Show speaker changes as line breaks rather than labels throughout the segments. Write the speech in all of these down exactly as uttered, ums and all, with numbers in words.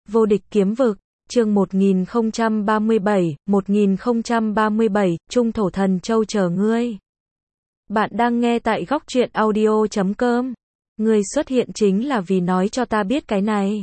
Vô địch kiếm vực, chương một nghìn không trăm ba mươi bảy, một nghìn không trăm ba mươi bảy, Trung Thổ Thần Châu chờ ngươi. Bạn đang nghe tại góc truyện audio chấm com. Ngươi xuất hiện chính là vì nói cho ta biết cái này.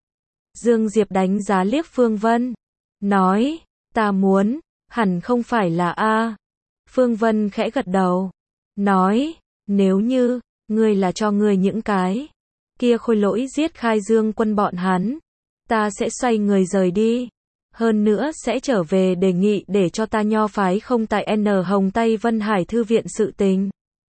Dương Diệp đánh giá liếc Phương Vân. Nói, ta muốn, hẳn không phải là A. Phương Vân khẽ gật đầu. Nói, nếu như, ngươi là cho ngươi những cái kia khôi lỗi giết Khai Dương quân bọn hắn, ta sẽ xoay người rời đi. Hơn nữa sẽ trở về đề nghị để cho ta nho phái không tại N Hồng Tây Vân Hải Thư viện sự tình.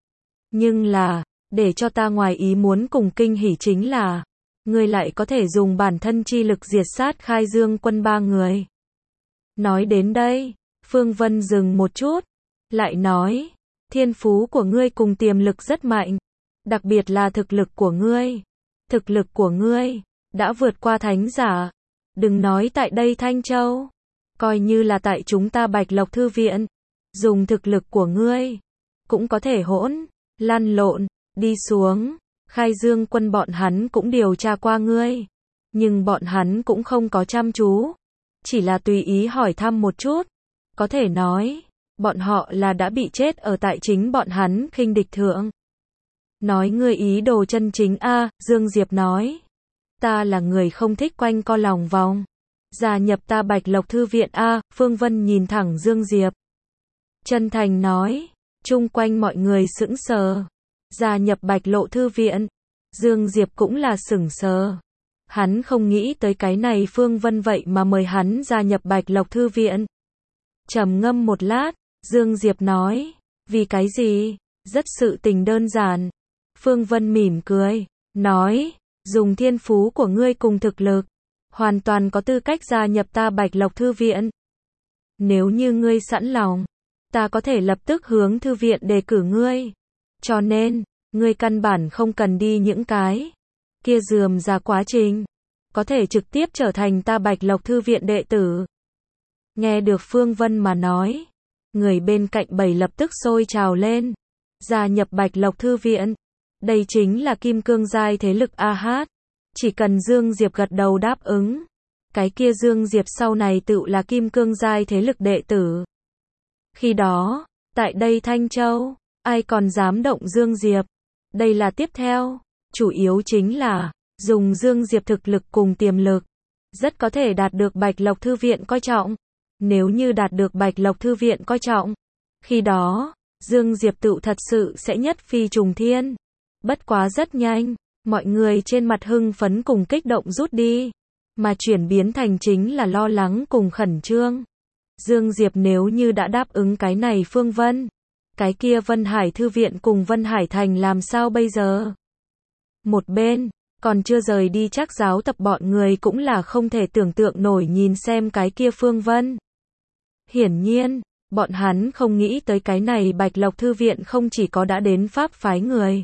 Nhưng là, để cho ta ngoài ý muốn cùng kinh hỉ chính là, ngươi lại có thể dùng bản thân chi lực diệt sát Khai Dương quân ba người. Nói đến đây, Phương Vân dừng một chút, lại nói, thiên phú của ngươi cùng tiềm lực rất mạnh, đặc biệt là thực lực của ngươi. Thực lực của ngươi đã vượt qua thánh giả. Đừng nói tại đây Thanh Châu, coi như là tại chúng ta Bạch Lộc Thư viện, dùng thực lực của ngươi cũng có thể hỗn lăn lộn đi xuống. Khai Dương quân bọn hắn cũng điều tra qua ngươi, nhưng bọn hắn cũng không có chăm chú, chỉ là tùy ý hỏi thăm một chút. Có thể nói, bọn họ là đã bị chết ở tại chính bọn hắn khinh địch thượng. Nói ngươi ý đồ chân chính a, Dương Diệp nói. Ta là người không thích quanh co lòng vòng. Gia nhập ta Bạch Lộc Thư viện a, Phương Vân nhìn thẳng Dương Diệp. Chân thành nói, chung quanh mọi người sững sờ. Gia nhập Bạch Lộ Thư viện. Dương Diệp cũng là sững sờ. Hắn không nghĩ tới cái này Phương Vân vậy mà mời hắn gia nhập Bạch Lộc Thư viện. Trầm ngâm một lát, Dương Diệp nói, vì cái gì? Rất sự tình đơn giản. Phương Vân mỉm cười, nói, dùng thiên phú của ngươi cùng thực lực, hoàn toàn có tư cách gia nhập ta Bạch Lộc Thư viện. Nếu như ngươi sẵn lòng, ta có thể lập tức hướng thư viện đề cử ngươi. Cho nên, ngươi căn bản không cần đi những cái kia rườm rà quá trình, có thể trực tiếp trở thành ta Bạch Lộc Thư viện đệ tử. Nghe được Phương Vân mà nói, người bên cạnh bầy lập tức sôi trào lên, gia nhập Bạch Lộc Thư viện. Đây chính là kim cương giai thế lực a hát. Chỉ cần Dương Diệp gật đầu đáp ứng, cái kia Dương Diệp sau này tự là kim cương giai thế lực đệ tử. Khi đó, tại đây Thanh Châu, ai còn dám động Dương Diệp? Đây là tiếp theo, chủ yếu chính là, dùng Dương Diệp thực lực cùng tiềm lực, rất có thể đạt được Bạch Lộc Thư viện coi trọng. Nếu như đạt được Bạch Lộc Thư viện coi trọng, khi đó, Dương Diệp tự thật sự sẽ nhất phi trùng thiên. Bất quá rất nhanh, mọi người trên mặt hưng phấn cùng kích động rút đi, mà chuyển biến thành chính là lo lắng cùng khẩn trương. Dương Diệp nếu như đã đáp ứng cái này Phương Vân, cái kia Vân Hải Thư viện cùng Vân Hải Thành làm sao bây giờ? Một bên, còn chưa rời đi Trác giáo tập bọn người cũng là không thể tưởng tượng nổi nhìn xem cái kia Phương Vân. Hiển nhiên, bọn hắn không nghĩ tới cái này Bạch Lộc Thư viện không chỉ có đã đến Pháp phái người,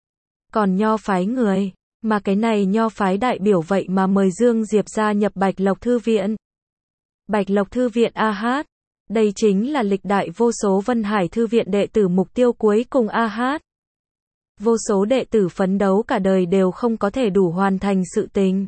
còn Nho phái người, mà cái này Nho phái đại biểu vậy mà mời Dương Diệp gia nhập Bạch Lộc Thư viện. Bạch Lộc Thư viện a hát, đây chính là lịch đại vô số Vân Hải Thư viện đệ tử mục tiêu cuối cùng a hát. Vô số đệ tử phấn đấu cả đời đều không có thể đủ hoàn thành sự tình.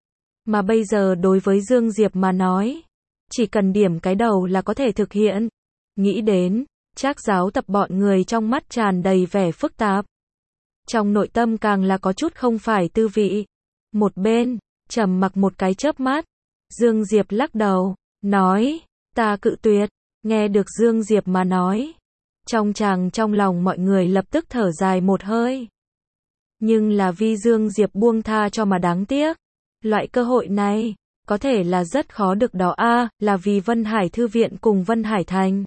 Mà bây giờ đối với Dương Diệp mà nói, chỉ cần điểm cái đầu là có thể thực hiện. Nghĩ đến, Trác giáo tập bọn người trong mắt tràn đầy vẻ phức tạp. Trong nội tâm càng là có chút không phải tư vị. Một bên, trầm mặc một cái chớp mắt. Dương Diệp lắc đầu, nói, ta cự tuyệt. Nghe được Dương Diệp mà nói, trong tràng trong lòng mọi người lập tức thở dài một hơi. Nhưng là vì Dương Diệp buông tha cho mà đáng tiếc. Loại cơ hội này, có thể là rất khó được đó a, là vì Vân Hải Thư viện cùng Vân Hải Thành.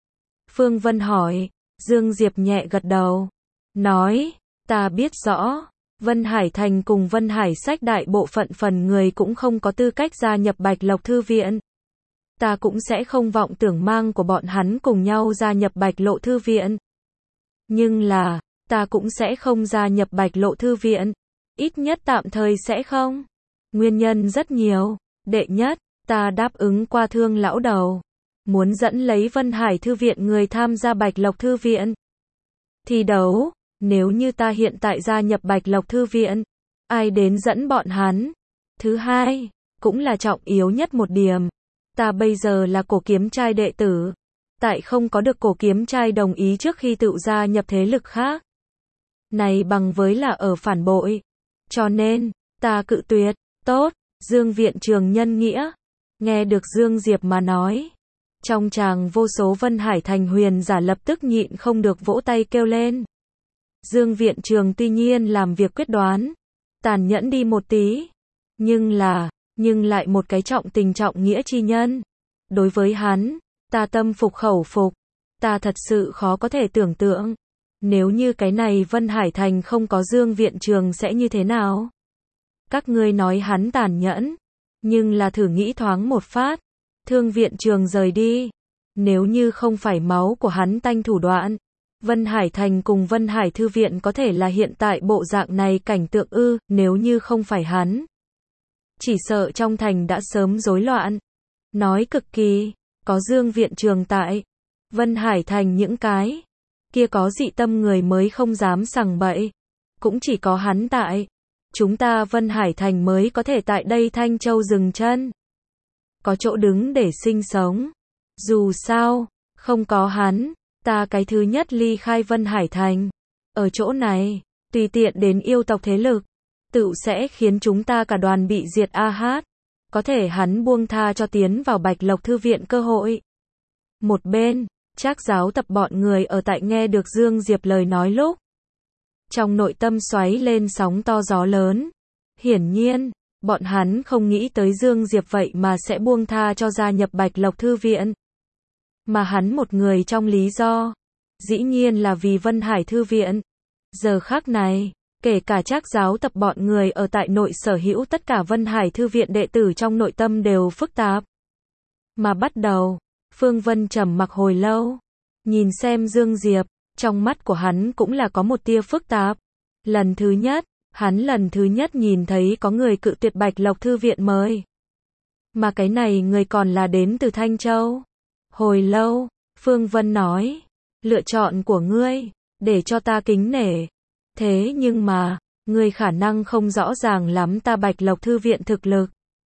Phương Vân hỏi, Dương Diệp nhẹ gật đầu, nói, ta biết rõ, Vân Hải Thành cùng Vân Hải Sách đại bộ phận phần người cũng không có tư cách gia nhập Bạch Lộc Thư viện. Ta cũng sẽ không vọng tưởng mang của bọn hắn cùng nhau gia nhập Bạch Lộ Thư viện. Nhưng là, ta cũng sẽ không gia nhập Bạch Lộ Thư viện. Ít nhất tạm thời sẽ không. Nguyên nhân rất nhiều. Đệ nhất, ta đáp ứng qua Thương lão đầu, muốn dẫn lấy Vân Hải Thư viện người tham gia Bạch Lộc Thư viện thi đấu. Nếu như ta hiện tại gia nhập Bạch Lộc Thư viện, ai đến dẫn bọn hắn? Thứ hai, cũng là trọng yếu nhất một điểm. Ta bây giờ là cổ kiếm trai đệ tử. Tại không có được cổ kiếm trai đồng ý trước khi tự gia nhập thế lực khác. Này bằng với là ở phản bội. Cho nên, ta cự tuyệt. Tốt, Dương viện trường nhân nghĩa. Nghe được Dương Diệp mà nói. Trong tràng vô số Vân Hải Thành huyền giả lập tức nhịn không được vỗ tay kêu lên. Dương viện trường tuy nhiên làm việc quyết đoán. Tàn nhẫn đi một tí. Nhưng là, nhưng lại một cái trọng tình trọng nghĩa chi nhân. Đối với hắn, ta tâm phục khẩu phục. Ta thật sự khó có thể tưởng tượng. Nếu như cái này Vân Hải Thành không có Dương viện trường sẽ như thế nào? Các ngươi nói hắn tàn nhẫn. Nhưng là thử nghĩ thoáng một phát. Thương viện trường rời đi. Nếu như không phải máu của hắn tanh thủ đoạn. Vân Hải Thành cùng Vân Hải Thư viện có thể là hiện tại bộ dạng này cảnh tượng ư, nếu như không phải hắn. Chỉ sợ trong thành đã sớm rối loạn. Nói cực kỳ, có Dương viện trường tại. Vân Hải Thành những cái kia có dị tâm người mới không dám sằng bậy. Cũng chỉ có hắn tại. Chúng ta Vân Hải Thành mới có thể tại đây Thanh Châu dừng chân. Có chỗ đứng để sinh sống. Dù sao, không có hắn, ta cái thứ nhất ly khai Vân Hải Thành. Ở chỗ này, tùy tiện đến yêu tộc thế lực, tự sẽ khiến chúng ta cả đoàn bị diệt a hát. Có thể hắn buông tha cho tiến vào Bạch Lộc Thư viện cơ hội. Một bên, Trác giáo tập bọn người ở tại nghe được Dương Diệp lời nói lúc. Trong nội tâm xoáy lên sóng to gió lớn. Hiển nhiên, bọn hắn không nghĩ tới Dương Diệp vậy mà sẽ buông tha cho gia nhập Bạch Lộc Thư viện. Mà hắn một người trong lý do. Dĩ nhiên là vì Vân Hải Thư viện. Giờ khắc này, kể cả Trác giáo tập bọn người ở tại nội sở hữu tất cả Vân Hải Thư viện đệ tử trong nội tâm đều phức tạp. Mà bắt đầu, Phương Vân trầm mặc hồi lâu. Nhìn xem Dương Diệp, trong mắt của hắn cũng là có một tia phức tạp. Lần thứ nhất, hắn lần thứ nhất nhìn thấy có người cự tuyệt Bạch Lộc Thư viện mời. Mà cái này người còn là đến từ Thanh Châu. Hồi lâu, Phương Vân nói, lựa chọn của ngươi, để cho ta kính nể. Thế nhưng mà, ngươi khả năng không rõ ràng lắm ta Bạch Lộc Thư viện thực lực.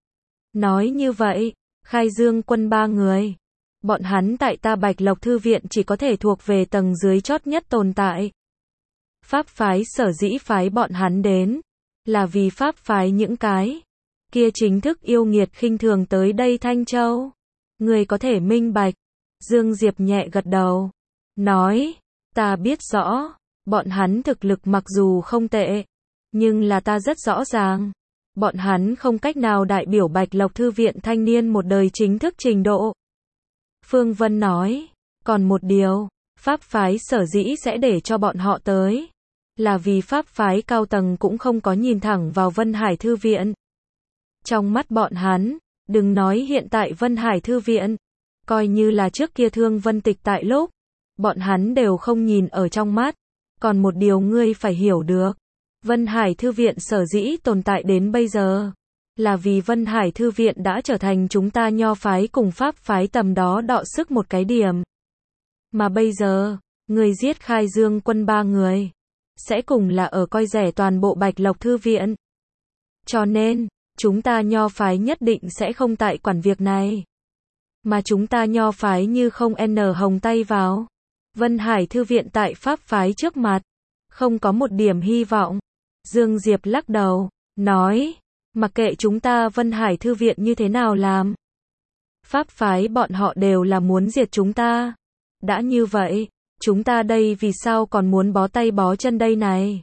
Nói như vậy, Khai Dương quân ba người. Bọn hắn tại ta Bạch Lộc Thư viện chỉ có thể thuộc về tầng dưới chót nhất tồn tại. Pháp phái sở dĩ phái bọn hắn đến, là vì pháp phái những cái kia chính thức yêu nghiệt khinh thường tới đây Thanh Châu. Người có thể minh bạch. Dương Diệp nhẹ gật đầu. Nói, ta biết rõ, bọn hắn thực lực mặc dù không tệ, nhưng là ta rất rõ ràng. Bọn hắn không cách nào đại biểu Bạch Lộc Thư viện thanh niên một đời chính thức trình độ. Phương Vân nói, còn một điều, pháp phái sở dĩ sẽ để cho bọn họ tới, là vì pháp phái cao tầng cũng không có nhìn thẳng vào Vân Hải Thư viện. Trong mắt bọn hắn, đừng nói hiện tại Vân Hải Thư viện, coi như là trước kia Thương Vân Tịch tại lúc, bọn hắn đều không nhìn ở trong mắt. Còn một điều ngươi phải hiểu được, Vân Hải Thư viện sở dĩ tồn tại đến bây giờ, là vì Vân Hải Thư viện đã trở thành chúng ta nho phái cùng pháp phái tầm đó đọ sức một cái điểm. Mà bây giờ, người giết Khai Dương quân ba người, sẽ cùng là ở coi rẻ toàn bộ Bạch Lộc Thư viện. Cho nên, chúng ta nho phái nhất định sẽ không tại quản việc này. Mà chúng ta nho phái như không n hồng tay vào. Vân Hải Thư viện tại pháp phái trước mặt, không có một điểm hy vọng. Dương Diệp lắc đầu, nói, mặc kệ chúng ta Vân Hải Thư viện như thế nào làm. Pháp phái bọn họ đều là muốn diệt chúng ta. Đã như vậy, chúng ta đây vì sao còn muốn bó tay bó chân đây này?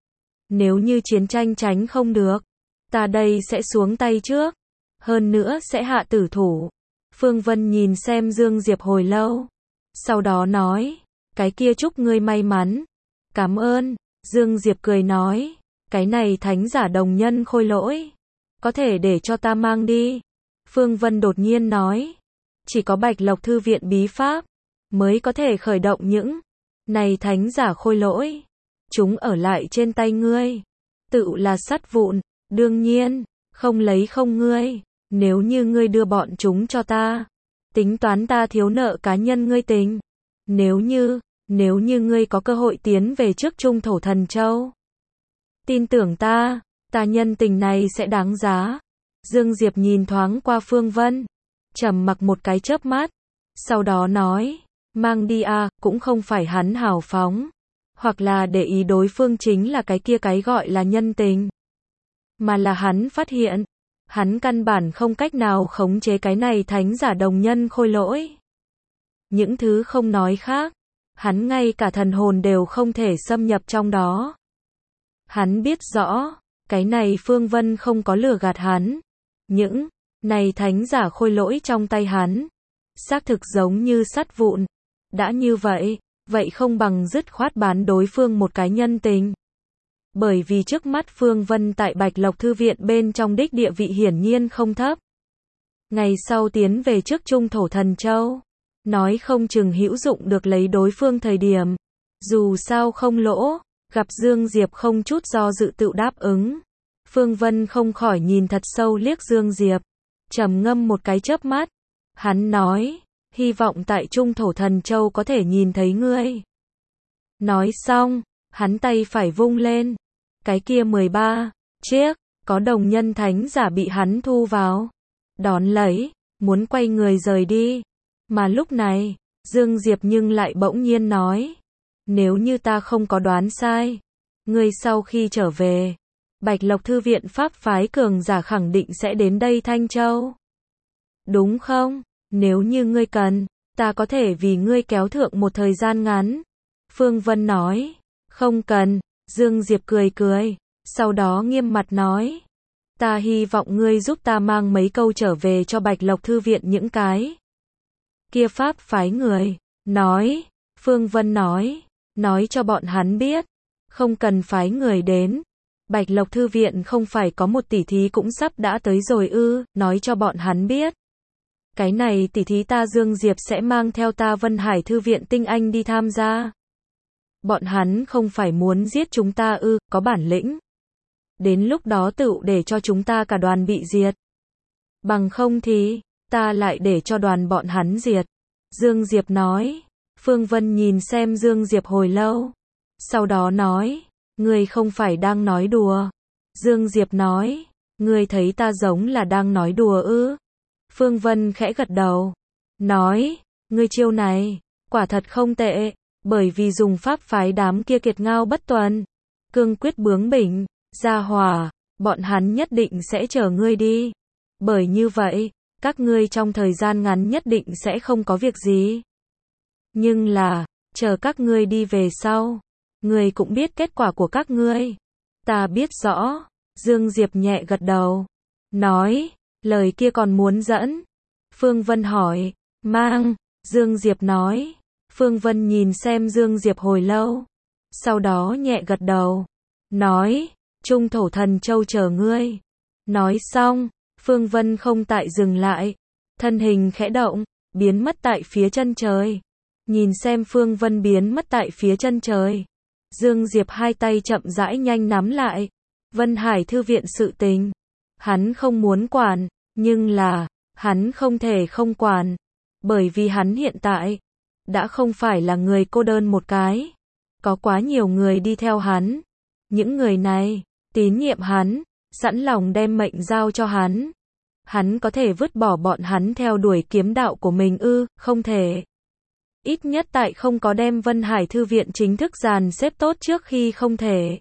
Nếu như chiến tranh tránh không được, ta đây sẽ xuống tay trước. Hơn nữa sẽ hạ tử thủ. Phương Vân nhìn xem Dương Diệp hồi lâu. Sau đó nói, cái kia chúc ngươi may mắn. Cảm ơn. Dương Diệp cười nói, cái này thánh giả đồng nhân khôi lỗi, có thể để cho ta mang đi. Phương Vân đột nhiên nói, chỉ có Bạch Lộc Thư viện bí pháp, mới có thể khởi động những này thánh giả khôi lỗi. Chúng ở lại trên tay ngươi, tự là sắt vụn, đương nhiên, không lấy không ngươi. Nếu như ngươi đưa bọn chúng cho ta, tính toán ta thiếu nợ cá nhân ngươi tình. Nếu như, nếu như ngươi có cơ hội tiến về trước Trung Thổ Thần Châu, tin tưởng ta, ta nhân tình này sẽ đáng giá. Dương Diệp nhìn thoáng qua Phương Vân, trầm mặc một cái chớp mắt, sau đó nói, mang đi à, cũng không phải hắn hào phóng, hoặc là để ý đối phương chính là cái kia cái gọi là nhân tình, mà là hắn phát hiện, hắn căn bản không cách nào khống chế cái này thánh giả đồng nhân khôi lỗi. Những thứ không nói khác, hắn ngay cả thần hồn đều không thể xâm nhập trong đó. Hắn biết rõ, cái này Phương Vân không có lừa gạt hắn. Những này thánh giả khôi lỗi trong tay hắn, xác thực giống như sắt vụn. Đã như vậy, vậy không bằng dứt khoát bán đối phương một cái nhân tình. Bởi vì trước mắt Phương Vân tại Bạch Lộc Thư viện bên trong đích địa vị hiển nhiên không thấp. Ngày sau tiến về trước Trung Thổ Thần Châu, nói không chừng hữu dụng được lấy đối phương thời điểm. Dù sao không lỗ, gặp Dương Diệp không chút do dự tự đáp ứng. Phương Vân không khỏi nhìn thật sâu liếc Dương Diệp, trầm ngâm một cái chớp mắt. Hắn nói, hy vọng tại Trung Thổ Thần Châu có thể nhìn thấy ngươi. Nói xong, hắn tay phải vung lên. Cái kia mười ba chiếc, có đồng nhân thánh giả bị hắn thu vào. Đón lấy, muốn quay người rời đi. Mà lúc này, Dương Diệp nhưng lại bỗng nhiên nói, nếu như ta không có đoán sai, ngươi sau khi trở về, Bạch Lộc Thư viện pháp phái cường giả khẳng định sẽ đến đây Thanh Châu. Đúng không? Nếu như ngươi cần, ta có thể vì ngươi kéo thượng một thời gian ngắn. Phương Vân nói, không cần. Dương Diệp cười cười, sau đó nghiêm mặt nói, ta hy vọng ngươi giúp ta mang mấy câu trở về cho Bạch Lộc Thư viện những cái kia pháp phái người. Nói, Phương Vân nói, nói cho bọn hắn biết, không cần phái người đến. Bạch Lộc Thư viện không phải có một tỷ thí cũng sắp đã tới rồi ư, nói cho bọn hắn biết. Cái này tỷ thí ta Dương Diệp sẽ mang theo ta Vân Hải Thư viện tinh anh đi tham gia. Bọn hắn không phải muốn giết chúng ta ư, có bản lĩnh. Đến lúc đó tự để cho chúng ta cả đoàn bị diệt. Bằng không thì, ta lại để cho đoàn bọn hắn diệt. Dương Diệp nói. Phương Vân nhìn xem Dương Diệp hồi lâu. Sau đó nói, ngươi không phải đang nói đùa. Dương Diệp nói, ngươi thấy ta giống là đang nói đùa ư? Phương Vân khẽ gật đầu. Nói, ngươi chiêu này, quả thật không tệ. Bởi vì dùng pháp phái đám kia kiệt ngao bất tuần, cương quyết bướng bỉnh, gia hỏa, bọn hắn nhất định sẽ chở ngươi đi. Bởi như vậy, các ngươi trong thời gian ngắn nhất định sẽ không có việc gì. Nhưng là, chờ các ngươi đi về sau, ngươi cũng biết kết quả của các ngươi. Ta biết rõ. Dương Diệp nhẹ gật đầu. Nói, lời kia còn muốn dẫn. Phương Vân hỏi, mang. Dương Diệp nói. Phương Vân nhìn xem Dương Diệp hồi lâu. Sau đó nhẹ gật đầu. Nói, Trung Thổ Thần Châu chờ ngươi. Nói xong, Phương Vân không tại dừng lại. Thân hình khẽ động, biến mất tại phía chân trời. Nhìn xem Phương Vân biến mất tại phía chân trời. Dương Diệp hai tay chậm rãi nhanh nắm lại. Vân Hải Thư viện sự tình. Hắn không muốn quản, nhưng là, hắn không thể không quản. Bởi vì hắn hiện tại, đã không phải là người cô đơn một cái. Có quá nhiều người đi theo hắn. Những người này, tín nhiệm hắn, sẵn lòng đem mệnh giao cho hắn. Hắn có thể vứt bỏ bọn hắn theo đuổi kiếm đạo của mình ư? Không thể. Ít nhất tại không có đem Vân Hải Thư viện chính thức dàn xếp tốt trước khi không thể.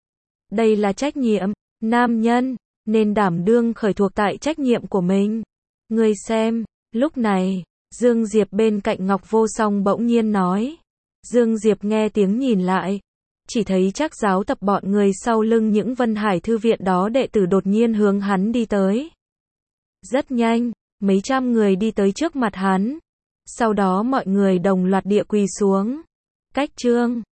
Đây là trách nhiệm, nam nhân, nên đảm đương khởi thuộc tại trách nhiệm của mình. Ngươi xem, lúc này, Dương Diệp bên cạnh Ngọc Vô Song bỗng nhiên nói. Dương Diệp nghe tiếng nhìn lại, chỉ thấy Trác Giáo Tập bọn người sau lưng những Vân Hải Thư viện đó đệ tử đột nhiên hướng hắn đi tới. Rất nhanh, mấy trăm người đi tới trước mặt hắn. Sau đó mọi người đồng loạt địa quỳ xuống. Cách chương